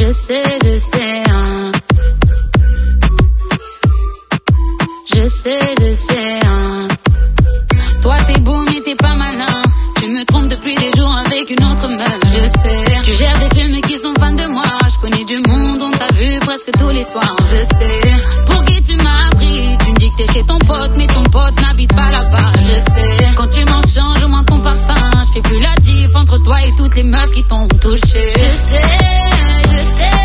Je sais, hein. Je sais, hein. Toi t'es beau mais t'es pas malin. Tu me trompes depuis des jours avec une autre meuf. Je sais, tu gères des films qui sont fans de moi. Je connais du monde, on t'a vu presque tous les soirs. Je sais, pour qui tu m'as pris. Tu me dis que t'es chez ton pote, mais ton pote n'habite pas là-bas. Je sais, quand tu m'en changes au moins ton parfum. Je fais plus la diff entre toi et toutes les meufs qui t'ont touché. Je sais, je sais.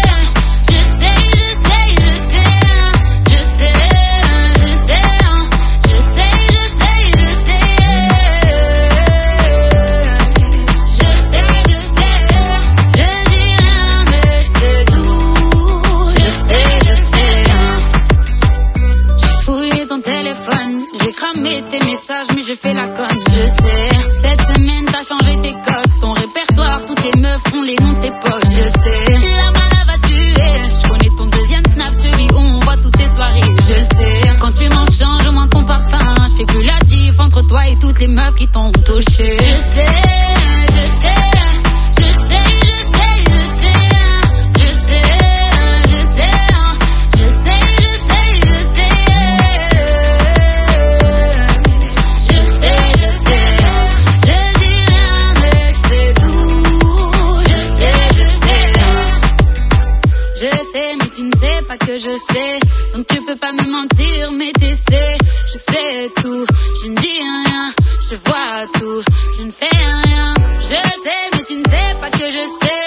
J'ai cramé tes messages mais je fais la conne. Je sais, cette semaine t'as changé tes codes. Ton répertoire, toutes tes meufs ont les noms de tes potes. Je sais, la mala va tuer. Je connais ton deuxième snap, celui où on voit toutes tes soirées. Je sais, quand tu m'en changes au moins ton parfum. Je fais plus la diff entre toi et toutes les meufs qui t'ont touché. Je sais, je sais. Pas que je sais, donc tu peux pas me mentir, mais t'essaies. Je sais tout, je ne dis rien, je vois tout, je ne fais rien. Je sais, mais tu ne sais pas que je sais.